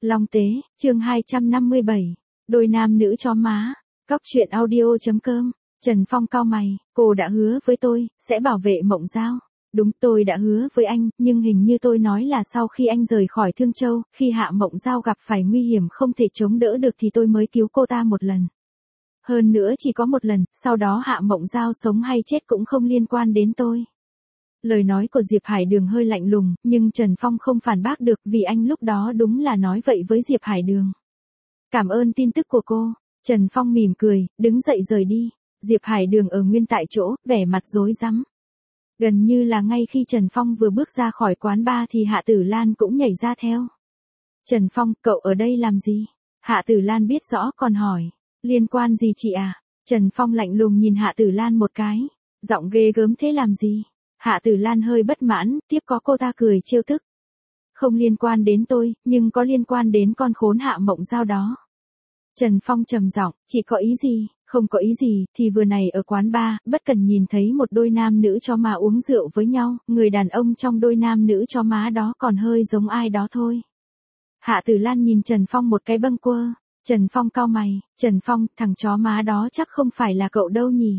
Long Tế, chương 257. Đôi nam nữ chó má. Cóc truyện audio.com. Trần Phong cau mày, cô đã hứa với tôi, sẽ bảo vệ Mộng Giao. Đúng, tôi đã hứa với anh, nhưng hình như tôi nói là sau khi anh rời khỏi Thương Châu, khi Hạ Mộng Giao gặp phải nguy hiểm không thể chống đỡ được thì tôi mới cứu cô ta một lần. Hơn nữa chỉ có một lần, sau đó Hạ Mộng Giao sống hay chết cũng không liên quan đến tôi. Lời nói của Diệp Hải Đường hơi lạnh lùng, nhưng Trần Phong không phản bác được vì anh lúc đó đúng là nói vậy với Diệp Hải Đường. Cảm ơn tin tức của cô. Trần Phong mỉm cười, đứng dậy rời đi. Diệp Hải Đường ở nguyên tại chỗ, vẻ mặt rối rắm. Gần như là ngay khi Trần Phong vừa bước ra khỏi quán bar thì Hạ Tử Lan cũng nhảy ra theo. Trần Phong, cậu ở đây làm gì? Hạ Tử Lan biết rõ còn hỏi. Liên quan gì chị à? Trần Phong lạnh lùng nhìn Hạ Tử Lan một cái. Giọng ghê gớm thế làm gì? Hạ Tử Lan hơi bất mãn, tiếp có cô ta cười trêu tức. Không liên quan đến tôi, nhưng có liên quan đến con khốn Hạ Mộng Giao đó. Trần Phong trầm giọng, chị có ý gì? Không có ý gì, thì vừa này ở quán bar, bất cần nhìn thấy một đôi nam nữ chó má uống rượu với nhau, người đàn ông trong đôi nam nữ chó má đó còn hơi giống ai đó thôi. Hạ Tử Lan nhìn Trần Phong một cái bâng quơ. Trần Phong cau mày, Trần Phong, thằng chó má đó chắc không phải là cậu đâu nhỉ?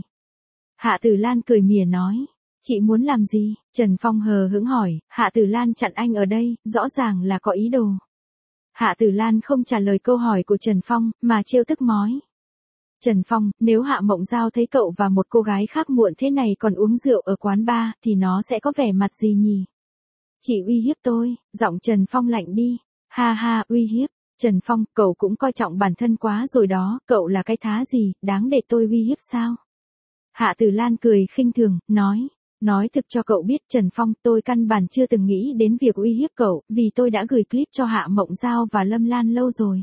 Hạ Tử Lan cười mỉa nói. Chị muốn làm gì? Trần Phong hờ hững hỏi, Hạ Tử Lan chặn anh ở đây, rõ ràng là có ý đồ. Hạ Tử Lan không trả lời câu hỏi của Trần Phong, mà trêu tức nói. Trần Phong, nếu Hạ Mộng Giao thấy cậu và một cô gái khác muộn thế này còn uống rượu ở quán bar, thì nó sẽ có vẻ mặt gì nhỉ? Chị uy hiếp tôi, giọng Trần Phong lạnh đi. Ha ha, uy hiếp. Trần Phong, cậu cũng coi trọng bản thân quá rồi đó, cậu là cái thá gì, đáng để tôi uy hiếp sao? Hạ Tử Lan cười khinh thường, nói thực cho cậu biết Trần Phong, tôi căn bản chưa từng nghĩ đến việc uy hiếp cậu, vì tôi đã gửi clip cho Hạ Mộng Giao và Lâm Lan lâu rồi.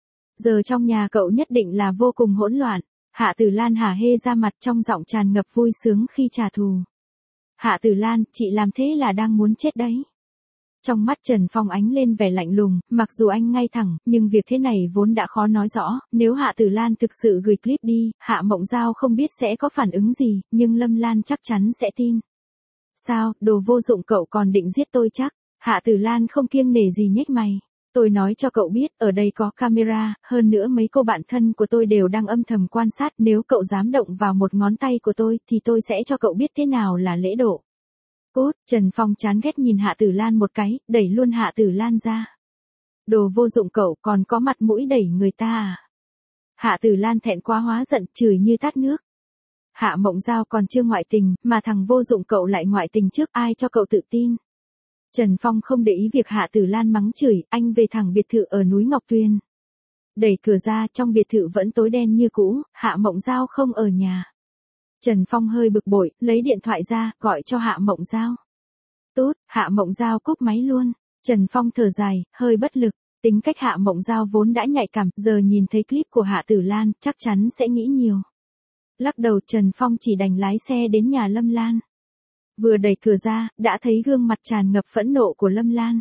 Giờ trong nhà cậu nhất định là vô cùng hỗn loạn. Hạ Tử Lan hả hê ra mặt trong giọng tràn ngập vui sướng khi trả thù. Hạ Tử Lan, chị làm thế là đang muốn chết đấy. Trong mắt Trần Phong ánh lên vẻ lạnh lùng, mặc dù anh ngay thẳng, nhưng việc thế này vốn đã khó nói rõ, nếu Hạ Tử Lan thực sự gửi clip đi, Hạ Mộng Giao không biết sẽ có phản ứng gì, nhưng Lâm Lan chắc chắn sẽ tin. Sao, đồ vô dụng cậu còn định giết tôi chắc? Hạ Tử Lan không kiêng nể gì nhếch mày. Tôi nói cho cậu biết, ở đây có camera, hơn nữa mấy cô bạn thân của tôi đều đang âm thầm quan sát, nếu cậu dám động vào một ngón tay của tôi, thì tôi sẽ cho cậu biết thế nào là lễ độ. Cút, Trần Phong chán ghét nhìn Hạ Tử Lan một cái, đẩy luôn Hạ Tử Lan ra. Đồ vô dụng cậu còn có mặt mũi đẩy người ta à? Hạ Tử Lan thẹn quá hóa giận, chửi như tát nước. Hạ Mộng Giao còn chưa ngoại tình, mà thằng vô dụng cậu lại ngoại tình trước, ai cho cậu tự tin? Trần Phong không để ý việc Hạ Tử Lan mắng chửi, anh về thẳng biệt thự ở núi Ngọc Tuyền. Đẩy cửa ra, trong biệt thự vẫn tối đen như cũ, Hạ Mộng Giao không ở nhà. Trần Phong hơi bực bội, lấy điện thoại ra, gọi cho Hạ Mộng Giao. Tút, Hạ Mộng Giao cúp máy luôn. Trần Phong thở dài, hơi bất lực. Tính cách Hạ Mộng Giao vốn đã nhạy cảm, giờ nhìn thấy clip của Hạ Tử Lan, chắc chắn sẽ nghĩ nhiều. Lắc đầu, Trần Phong chỉ đành lái xe đến nhà Lâm Lan. Vừa đẩy cửa ra, đã thấy gương mặt tràn ngập phẫn nộ của Lâm Lan.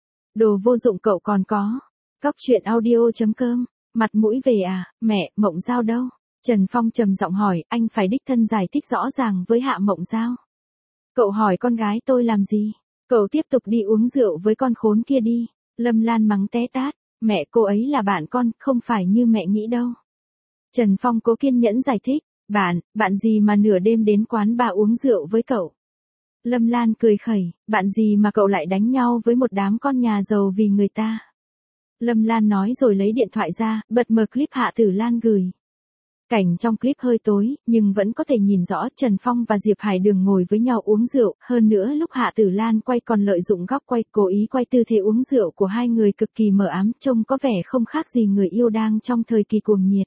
Đồ vô dụng cậu còn có. Cóc truyện audio.com. Mặt mũi về à, mẹ, Mộng Giao đâu? Trần Phong trầm giọng hỏi, anh phải đích thân giải thích rõ ràng với Hạ Mộng Giao. Cậu hỏi con gái tôi làm gì? Cậu tiếp tục đi uống rượu với con khốn kia đi. Lâm Lan mắng té tát, mẹ cô ấy là bạn con, không phải như mẹ nghĩ đâu. Trần Phong cố kiên nhẫn giải thích, bạn gì mà nửa đêm đến quán bar uống rượu với cậu? Lâm Lan cười khẩy, bạn gì mà cậu lại đánh nhau với một đám con nhà giàu vì người ta? Lâm Lan nói rồi lấy điện thoại ra, bật mở clip Hạ Tử Lan gửi. Cảnh trong clip hơi tối, nhưng vẫn có thể nhìn rõ Trần Phong và Diệp Hải Đường ngồi với nhau uống rượu, hơn nữa lúc Hạ Tử Lan quay còn lợi dụng góc quay, cố ý quay tư thế uống rượu của hai người cực kỳ mờ ám, trông có vẻ không khác gì người yêu đang trong thời kỳ cuồng nhiệt.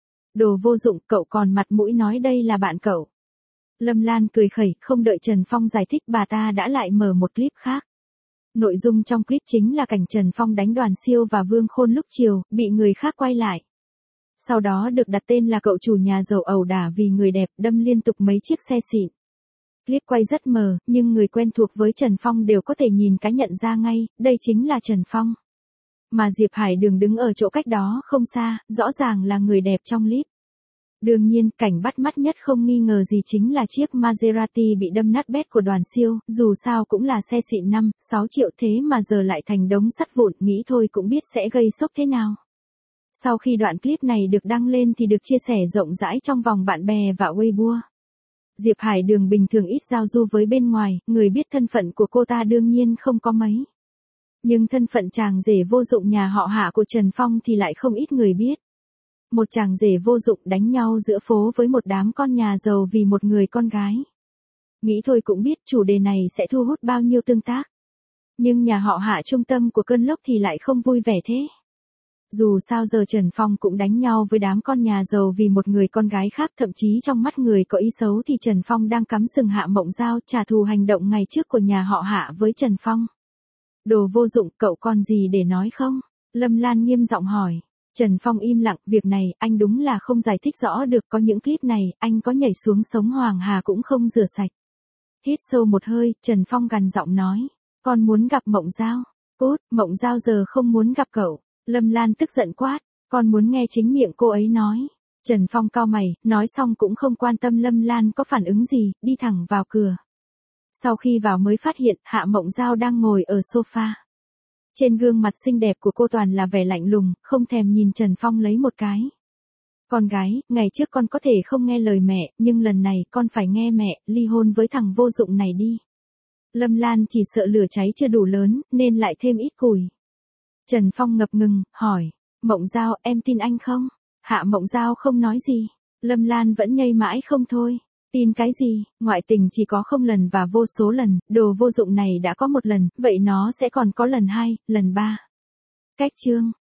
Đồ vô dụng, cậu còn mặt mũi nói đây là bạn cậu. Lâm Lan cười khẩy, không đợi Trần Phong giải thích bà ta đã lại mở một clip khác. Nội dung trong clip chính là cảnh Trần Phong đánh Đoàn Siêu và Vương Khôn lúc chiều, bị người khác quay lại. Sau đó được đặt tên là cậu chủ nhà giàu ẩu đả vì người đẹp, đâm liên tục mấy chiếc xe xịn. Clip quay rất mờ, nhưng người quen thuộc với Trần Phong đều có thể nhìn cái nhận ra ngay, đây chính là Trần Phong. Mà Diệp Hải Đường đứng ở chỗ cách đó không xa, rõ ràng là người đẹp trong clip. Đương nhiên, cảnh bắt mắt nhất không nghi ngờ gì chính là chiếc Maserati bị đâm nát bét của Đoàn Siêu, dù sao cũng là xe xịn 5-6 triệu thế mà giờ lại thành đống sắt vụn, nghĩ thôi cũng biết sẽ gây sốc thế nào. Sau khi đoạn clip này được đăng lên thì được chia sẻ rộng rãi trong vòng bạn bè và Weibo. Diệp Hải Đường bình thường ít giao du với bên ngoài, người biết thân phận của cô ta đương nhiên không có mấy. Nhưng thân phận chàng rể vô dụng nhà họ Hạ của Trần Phong thì lại không ít người biết. Một chàng rể vô dụng đánh nhau giữa phố với một đám con nhà giàu vì một người con gái. Nghĩ thôi cũng biết chủ đề này sẽ thu hút bao nhiêu tương tác. Nhưng nhà họ Hạ trung tâm của cơn lốc thì lại không vui vẻ thế. Dù sao giờ Trần Phong cũng đánh nhau với đám con nhà giàu vì một người con gái khác, thậm chí trong mắt người có ý xấu thì Trần Phong đang cắm sừng Hạ Mộng Giao trả thù hành động ngày trước của nhà họ Hạ với Trần Phong. Đồ vô dụng, cậu còn gì để nói không? Lâm Lan nghiêm giọng hỏi. Trần Phong im lặng, việc này anh đúng là không giải thích rõ được, có những clip này, anh có nhảy xuống sống Hoàng Hà cũng không rửa sạch. Hít sâu một hơi, Trần Phong gằn giọng nói, con muốn gặp Mộng Giao. Cút, Mộng Giao giờ không muốn gặp cậu. Lâm Lan tức giận quát, con muốn nghe chính miệng cô ấy nói. Trần Phong cau mày, nói xong cũng không quan tâm Lâm Lan có phản ứng gì, đi thẳng vào cửa. Sau khi vào mới phát hiện Hạ Mộng Giao đang ngồi ở sofa. Trên gương mặt xinh đẹp của cô toàn là vẻ lạnh lùng, không thèm nhìn Trần Phong lấy một cái. Con gái, ngày trước con có thể không nghe lời mẹ, nhưng lần này con phải nghe mẹ, ly hôn với thằng vô dụng này đi. Lâm Lan chỉ sợ lửa cháy chưa đủ lớn, nên lại thêm ít củi. Trần Phong ngập ngừng, hỏi, Mộng Giao, em tin anh không? Hạ Mộng Giao không nói gì. Lâm Lan vẫn nhây mãi không thôi. Tin cái gì, ngoại tình chỉ có không lần và vô số lần, đồ vô dụng này đã có một lần, vậy nó sẽ còn có lần 2, lần 3. Cách chương.